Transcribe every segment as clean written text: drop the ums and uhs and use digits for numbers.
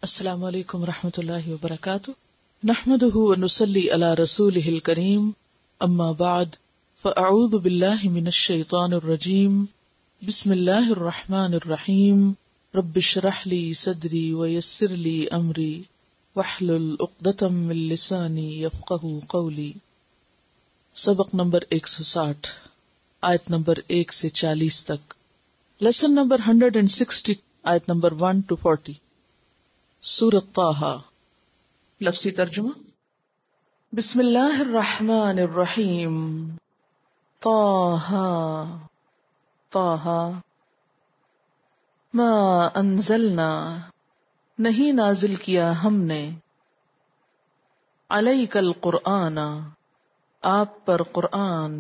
السلام علیکم ورحمۃ اللہ وبرکاتہ، نحمده ونصلی علی رسوله الکریم، اما بعد فاعوذ باللہ من الشیطان الرجیم، بسم اللہ الرحمن الرحیم، رب اشرح لی صدری ویسر لی امری واحلل عقدۃ من لسانی یفقہوا قولی۔ سبق نمبر 160، آیت نمبر 1 سے 40 تک، لیسن نمبر 160، آیت نمبر 1 to 40، سورۃ طٰہٰ۔ لفظی ترجمہ: بسم اللہ الرحمن الرحیم۔ طٰہٰ طٰہٰ، ما انزلنا، نہیں نازل کیا ہم نے، علیک القرآن، آپ پر قرآن،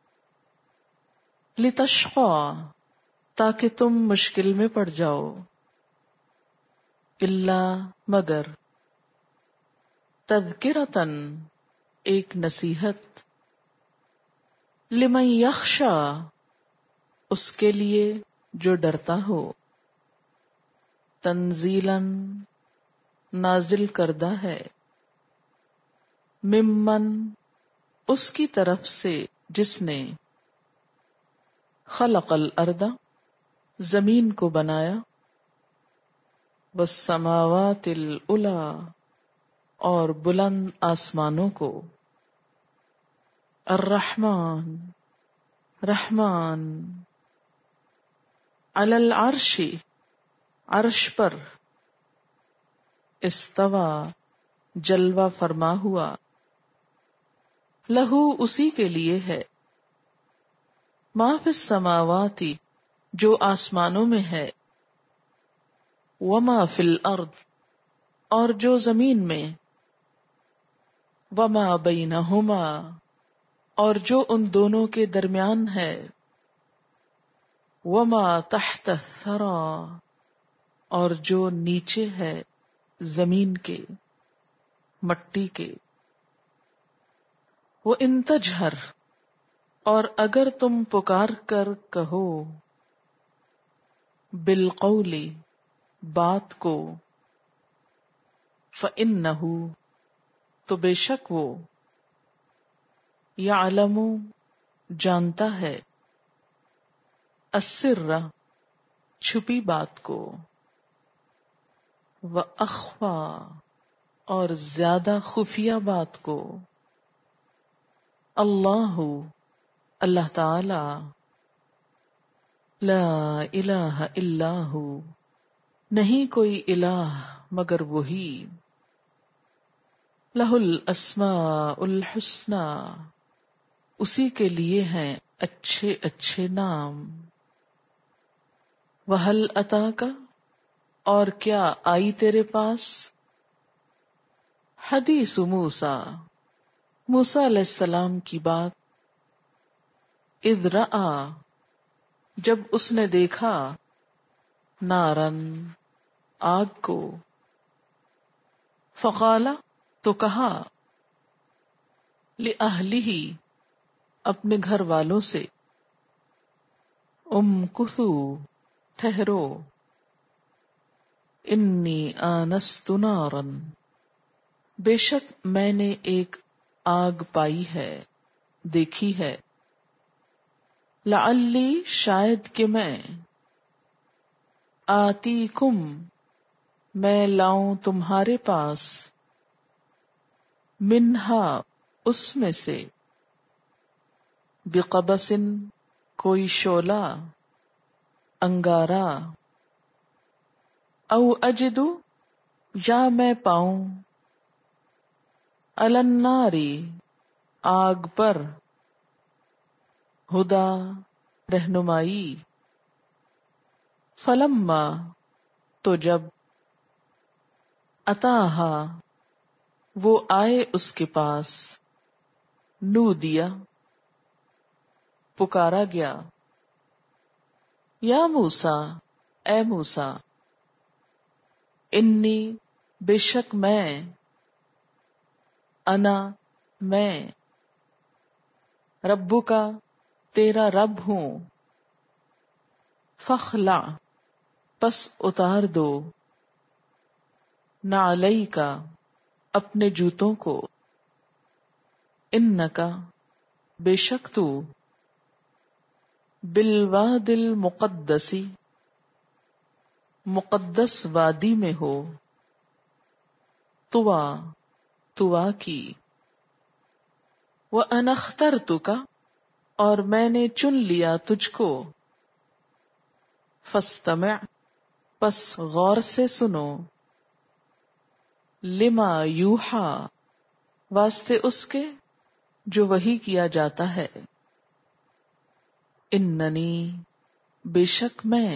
لتشقیٰ، تاکہ تم مشکل میں پڑ جاؤ، اللہ مگر، تذکرۃً، ایک نصیحت، لمن یخشیٰ، اس کے لیے جو ڈرتا ہو، تنزیلاً، نازل کردہ ہے، ممن، اس کی طرف سے جس نے، خلق الارض، زمین کو بنایا، والسماوات العلی، اور بلند آسمانوں کو، الرحمن، رحمان، علی العرش، عرش پر، استوى، جلوہ فرما ہوا، لہو، اسی کے لیے ہے، ما فی السماوات، جو آسمانوں میں ہے، وما فی الارض، اور جو زمین میں، وما بینہما، اور جو ان دونوں کے درمیان ہے، وما تحت الثری، اور جو نیچے ہے زمین کے، مٹی کے، وَإِن تَجْهَرْ، اور اگر تم پکار کر کہو، بالقول، بات کو، فَإِنَّهُ، تو بے شک وہ، یعلم، جانتا ہے، السر، چھپی بات کو، وَأَخْفَى، اور زیادہ خفیہ بات کو، اللہ، اللہ تعالی، لا الہ الا ہو، نہیں کوئی الہ مگر وہی، لہ الاسماء الحسنی، اسی کے لیے ہیں اچھے اچھے نام، وہل اتاک، اور کیا آئی تیرے پاس، حدیث موسیٰ، موسیٰ علیہ السلام کی بات، اذ رأى، جب اس نے دیکھا، نارن، آگ کو، فقال، تو کہا، لأہلہ، اپنے گھر والوں سے، امکثوا، ٹھہرو، انی آنست نارا، بے شک میں نے ایک آگ پائی ہے، دیکھی ہے، لعلی، شاید کہ میں، آتیکم، میں لاؤں تمہارے پاس، منہا، اس میں سے، بقبس، کوئی شعلہ، انگارہ، او اجد، یا میں پاؤں، علی النار، آگ پر، ہدا، رہنمائی، فلما، تو جب، اتاہا، وہ آئے اس کے پاس، نودیا، پکارا گیا، یا موسیٰ، اے موسیٰ، انی، بے شک میں، انا، میں، ربک، تیرا رب ہوں، فاخلع، پس اتار دو، نعلیکا اپنے جوتوں کو، انکا بے شک تو، بالواد المقدسی مقدس وادی میں ہو، طوا طوا کی، وَأَنَا اخْتَرْتُكَ اور میں نے چن لیا تجھ کو، فَاسْتَمِعْ پس غور سے سنو، لما یوحا واسطے اس کے جو وحی کیا جاتا ہے، اننی بے شک میں،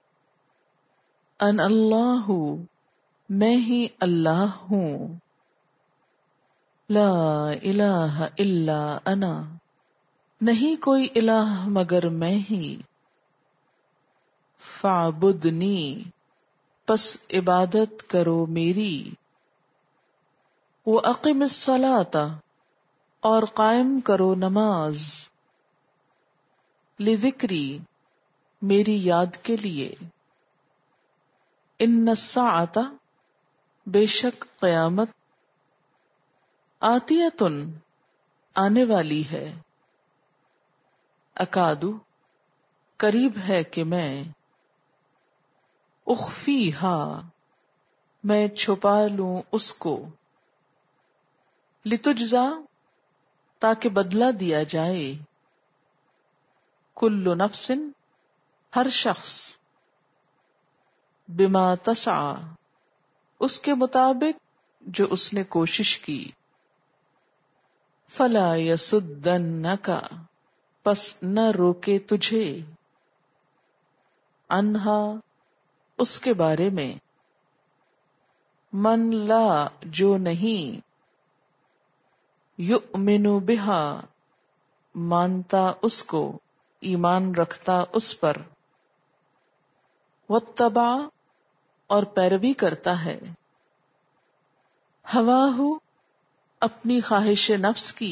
ان اللہ میں ہی اللہ ہوں، لا الہ الا انا نہیں کوئی الہ مگر میں ہی، فاعبدنی پس عبادت کرو میری، وَأَقِمِ الصَّلَاةَ اور قائم کرو نماز، لذکری میری یاد کے لیے، ان الساعة بے شک قیامت، آتیتن آنے والی ہے، اکادو قریب ہے کہ میں، اخفیہا میں چھپا لوں اس کو، لتجزا تاکہ بدلہ دیا جائے، کل نفس ہر شخص، بما تسعی اس کے مطابق جو اس نے کوشش کی، فلا یصدنک پس نہ روکے تجھے، عنہا اس کے بارے میں، من لا جو نہیں، یؤمن بہا مانتا اس کو، ایمان رکھتا اس پر، واتبع اور پیروی کرتا ہے، ہواہ اپنی خواہش نفس کی،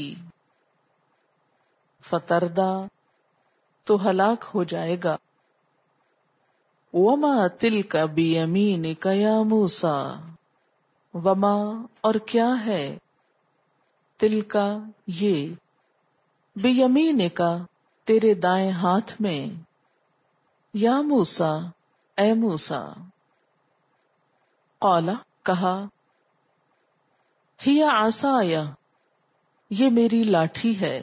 فتردہ تو ہلاک ہو جائے گا، وما تلک بیمینک یا موسیٰ وما اور کیا ہے، تلکا یہ، بیمینک تیرے دائیں ہاتھ میں، یا موسیٰ اے موسیٰ، قال کہا، ہی عصایا یہ میری لاٹھی ہے،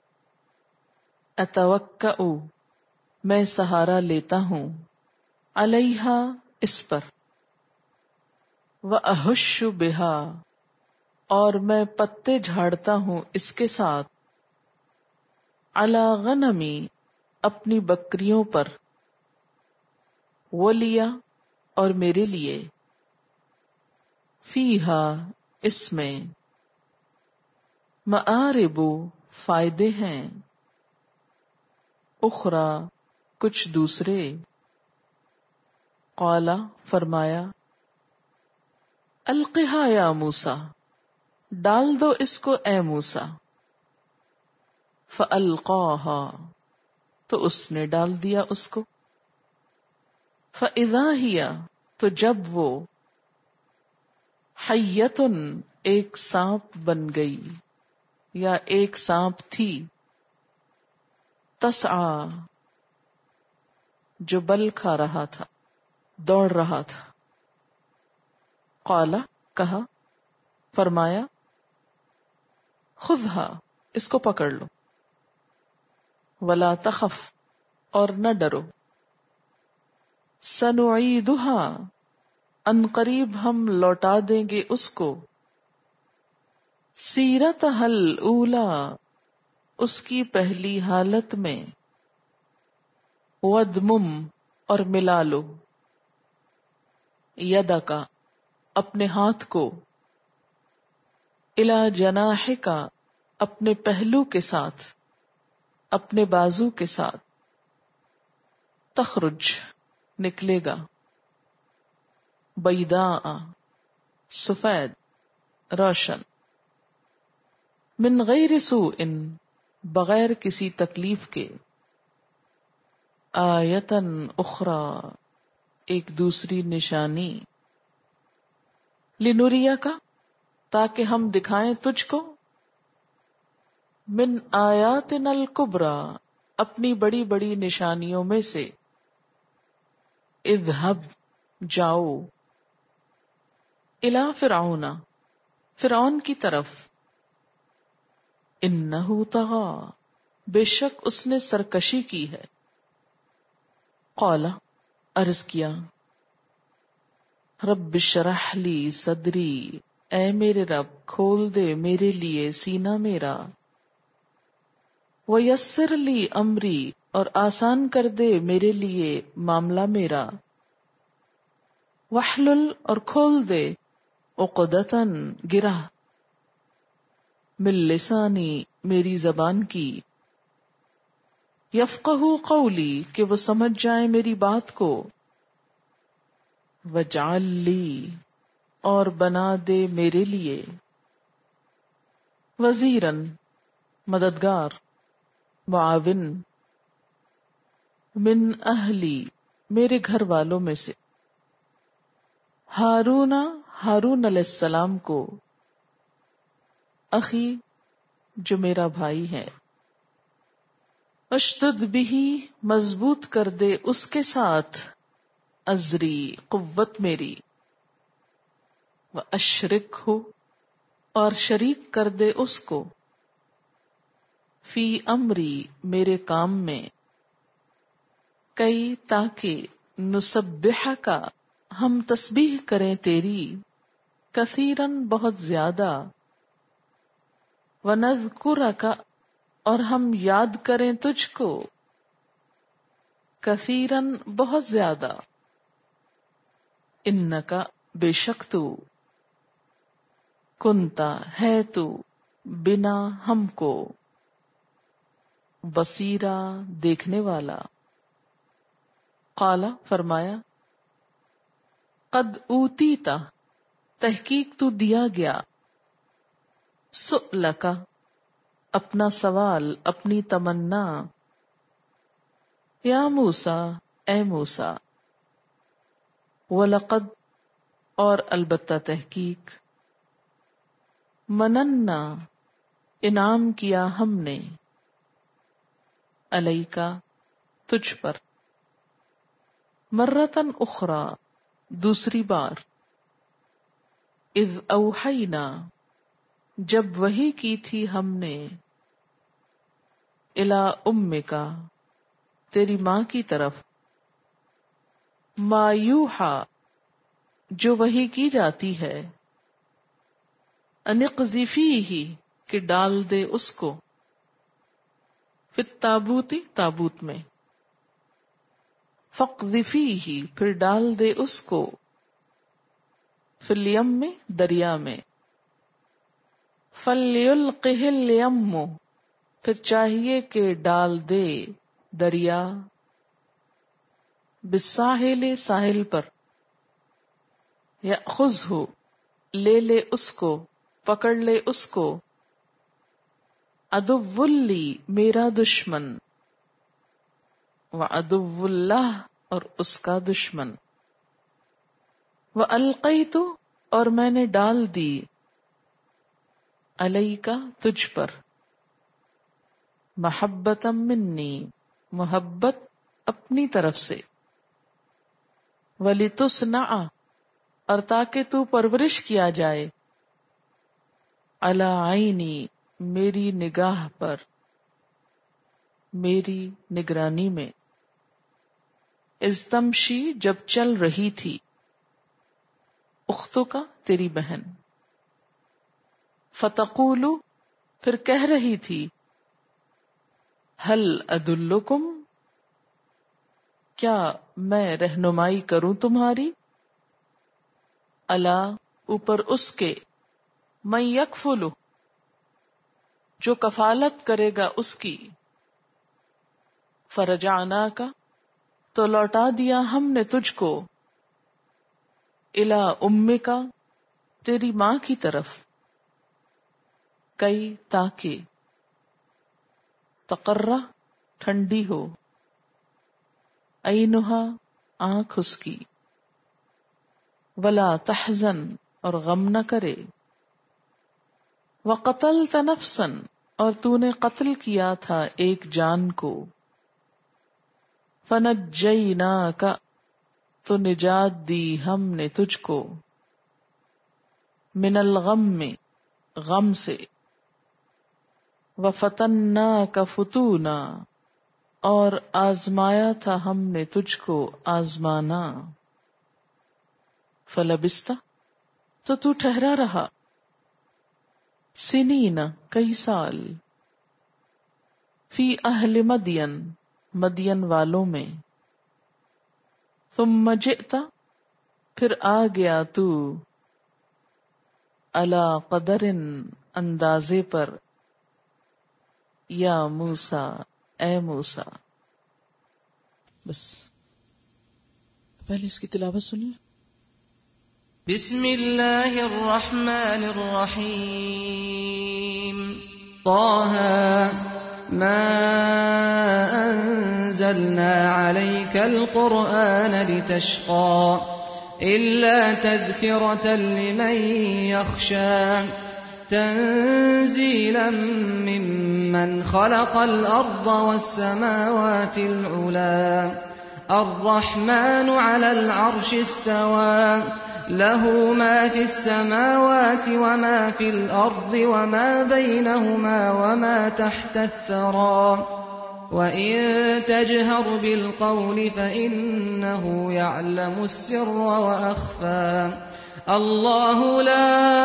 اتوکأ میں سہارا لیتا ہوں، علیہا اس پر، واہش بہا اور میں پتے جھاڑتا ہوں اس کے ساتھ، علی غنمی اپنی بکریوں پر، ولیا اور میرے لیے، فیہا اس میں، مآرب فائدے ہیں، اخرى کچھ دوسرے، قال فرمایا، القھا یا موسیٰ ڈال دو اس کو اے موسیٰ، فالقاها تو اس نے ڈال دیا اس کو، فاذا ہی تو جب وہ، حیۃ ایک سانپ بن گئی یا ایک سانپ تھی، تسعی جو بل کھا رہا تھا، دوڑ رہا تھا، قال کہا فرمایا، خذها اس کو پکڑ لو، ولا تخف اور نہ ڈرو، سنعیدها ان قریب ہم لوٹا دیں گے اس کو، سیرتها الاولی اس کی پہلی حالت میں، ودمم اور ملا لو، یدک اپنے ہاتھ کو، الی جناحک اپنے پہلو کے ساتھ، اپنے بازو کے ساتھ، تخرج نکلے گا، بیضاء سفید روشن، من غیر سوء بغیر کسی تکلیف کے، آیتن اخری ایک دوسری نشانی، لنوریا کا تاکہ ہم دکھائیں تجھ کو، من آیاتنا الکبریٰ اپنی بڑی بڑی نشانیوں میں سے، اذهب جاؤ، الی فرعون فرعون کی طرف، انہ طغی بے شک اس نے سرکشی کی ہے، قال عرض کیا، رب اشرح لی صدری اے میرے رب کھول دے میرے لیے سینہ میرا، ویسر لی امری اور آسان کر دے میرے لیے معاملہ میرا، واحلل اور کھول دے عقدۃً گرہ، من لسانی میری زبان کی، یفقہوا قولی کہ وہ سمجھ جائیں میری بات کو، واجعل لی اور بنا دے میرے لیے، وزیراً مددگار، معاون، من اہلی میرے گھر والوں میں سے، ہارون ہارون علیہ السلام کو، اخی جو میرا بھائی ہے، اشدد بہ مضبوط کر دے اس کے ساتھ، ازری قوت میری، واشرکہ اور شریک کر دے اس کو، فی امری میرے کام میں، کئی تاکہ نسبحک ہم تسبیح کریں تیری، کثیراً بہت زیادہ، ونذکرک اور ہم یاد کریں تجھ کو، کثیراً بہت زیادہ، انک بے شک تو، کنتا ہے تو، بنا ہم کو، بصیرا دیکھنے والا، قال فرمایا، قد اوتیتا تحقیق تو دیا گیا، سؤلک اپنا سوال اپنی تمنا، یا موسیٰ اے موسیٰ، وَلَقَدْ اور البتہ تحقیق، مننا انعام کیا ہم نے، علیکا تجھ پر، مرتن اخری دوسری بار، اذ اوحینا جب وحی کی تھی ہم نے، الی امکا تیری ماں کی طرف، ما یوحا جو وحی کی جاتی ہے، ان اقذفیہ کہ ڈال دے اس کو، فی التابوت تابوت میں، فاقذفیہ پھر ڈال دے اس کو، فی الیم میں دریا میں، فلیلقہ الیم پھر چاہیے کہ ڈال دے دریا، بالساحل ساحل پر، یأخذہ لے لے اس کو پکڑ لے اس کو، عدو لی میرا دشمن، وعدو اللہ اور اس کا دشمن، وَأَلْقَيْتُ اور میں نے ڈال دی، علیکا تجھ پر، محبتا منی محبت اپنی طرف سے، وَلِتُصْنَعَ اور تاکہ تو پرورش کیا جائے، علی عینی میری نگاہ پر، میری نگرانی میں، اذ تمشی جب چل رہی تھی، اختو کا تیری بہن، فتقول پھر کہہ رہی تھی، ہل ادلکم کیا میں رہنمائی کروں تمہاری، الا اوپر اس کے، من یکفل جو کفالت کرے گا اس کی، فرجعناک تو لوٹا دیا ہم نے تجھ کو، الی امک تیری ماں کی طرف، کئی تاکہ تقرہ ٹھنڈی ہو، عینھا آنکھ اس کی، ولا تحزن और गम न करे। वक़तलत नफ्सन, और तूने कत्ल किया था एक जान को। फनज्जयनाका, तो निजात दी हमने तुझको। मिनल गम्मी, गम से। वफतन्नाका फुतूना, और आजमाया था हमने तुझको आजमाना। फलबिस्ता, तो तू ठहरा रहा। सिनीना, कई साल। फी अहल मदियन, मदियन वालों में। तुम जिता, फिर आ गया तू। अला कदरिन, अंदाजे पर। या मूसा, ए मूसा। बस पहले इसकी तिलावत सुनिए। बिस्मिल्लाहिर रहमानिर रहीम। ताहा मा अंज़लना अलैकल कुरआन लितश्क़ा इल्ला तज़किरतन लिमन यख़शा तंज़ीलन मिम्मन ख़लक़ल अर्ज़ वस्समावातिल उला अर्रहमानु अलल अर्शि इस्तवा लहू मा फिस्समावाति वमा फिल अर्ज़ि वमा बैनहुमा वमा तहतथ थरा वइन तजहर बिलक़ौलि फ़इन्नहु यअलमु स्सिर्र वअख़फ़ा अल्लाहु ला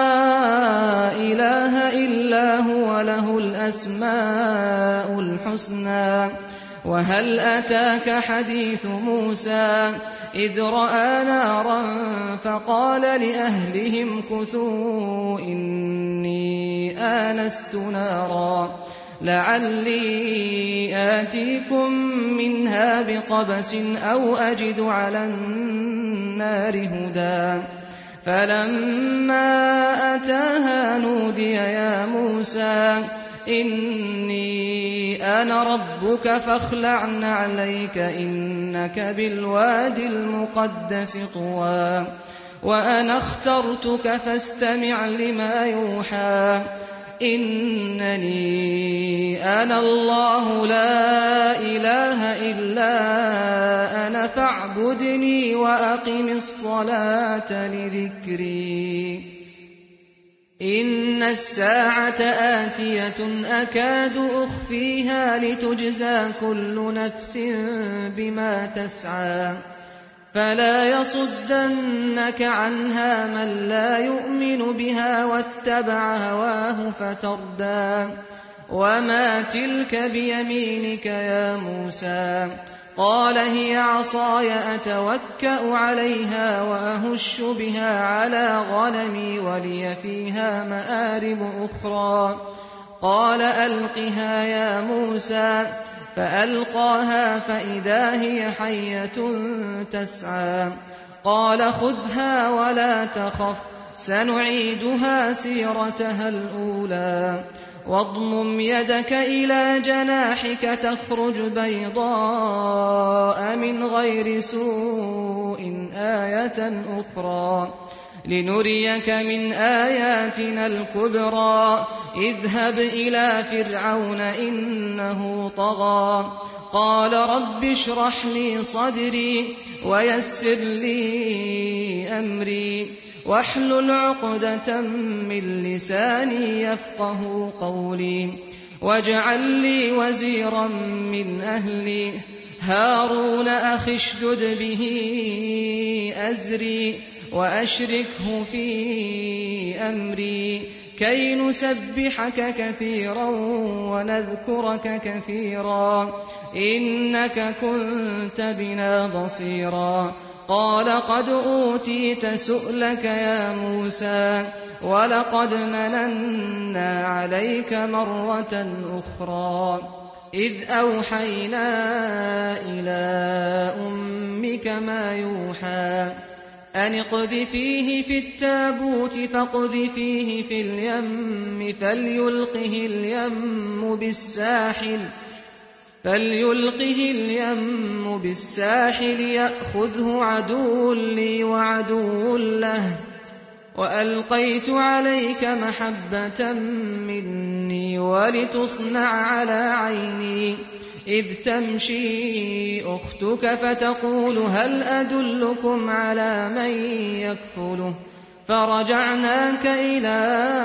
इलाहा इल्ला हुवा लहुल अस्माउल हुस्ना वहल अताक हदीस मूसा إذ رأى نارا فقال لأهلهم كثوا إني آنست نارا لعلي آتيكم منها بقبس أو أجد على النار هدى فلما أتاها نودي يا موسى إني أنا ربك فاخلع نعليك إنك بالوادي المقدس طوى وأنا اخترتك فاستمع لما يوحى إنني أنا الله لا إله إلا أنا فاعبدني وأقم الصلاة لذكري إن الساعة آتية أكاد أخفيها لتجزى كل نفس بما تسعى فلا يصدنك عنها من لا يؤمن بها واتبع هواه فتردى وما تلك بيمينك يا موسى قال هي عصاي أتوكأ عليها وأهش بها على غنمي ولي فيها مآرب أخرى قال ألقها يا موسى فألقاها فإذا هي حية تسعى قال خذها ولا تخف سنعيدها سيرتها الأولى واضمم يدك إلى جناحك تخرج بيضاء من غير سوء آية أخرى لنريك من آياتنا الكبرى اذهب إلى فرعون إنه طغى قال رب اشرح لي صدري ويسر لي أمري واحلل عقدة من لساني يفقه قولي واجعل لي وزيرا من أهلي هارون أخي اشدد به أزري وأشركه في أمري كي نسبحك كثيرا ونذكرك كثيرا إنك كنت بنا بصيرا قال قد أوتيت سؤلك يا موسى ولقد مننا عليك مرة أخرى إذ أوحينا إلى أمك ما يوحى أن اقذفيه في التابوت فاقذفيه في اليم فليلقه اليم بالساحل يأخذه عدو لي وعدو له وألقيت عليك محبة مني ولتصنع على عيني إذ تمشي أختك فتقول هل أدلكم على من يكفله فرجعناك إلى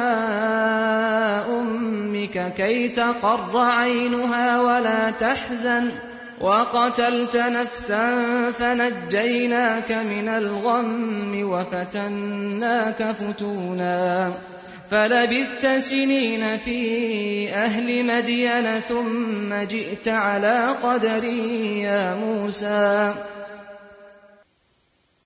أمك كي تقر عينها ولا تحزن وقتلت نفسا فنجيناك من الغم وفتناك فتونا فلبثت سنين في أهل مدين ثم جئت على قدر يا موسى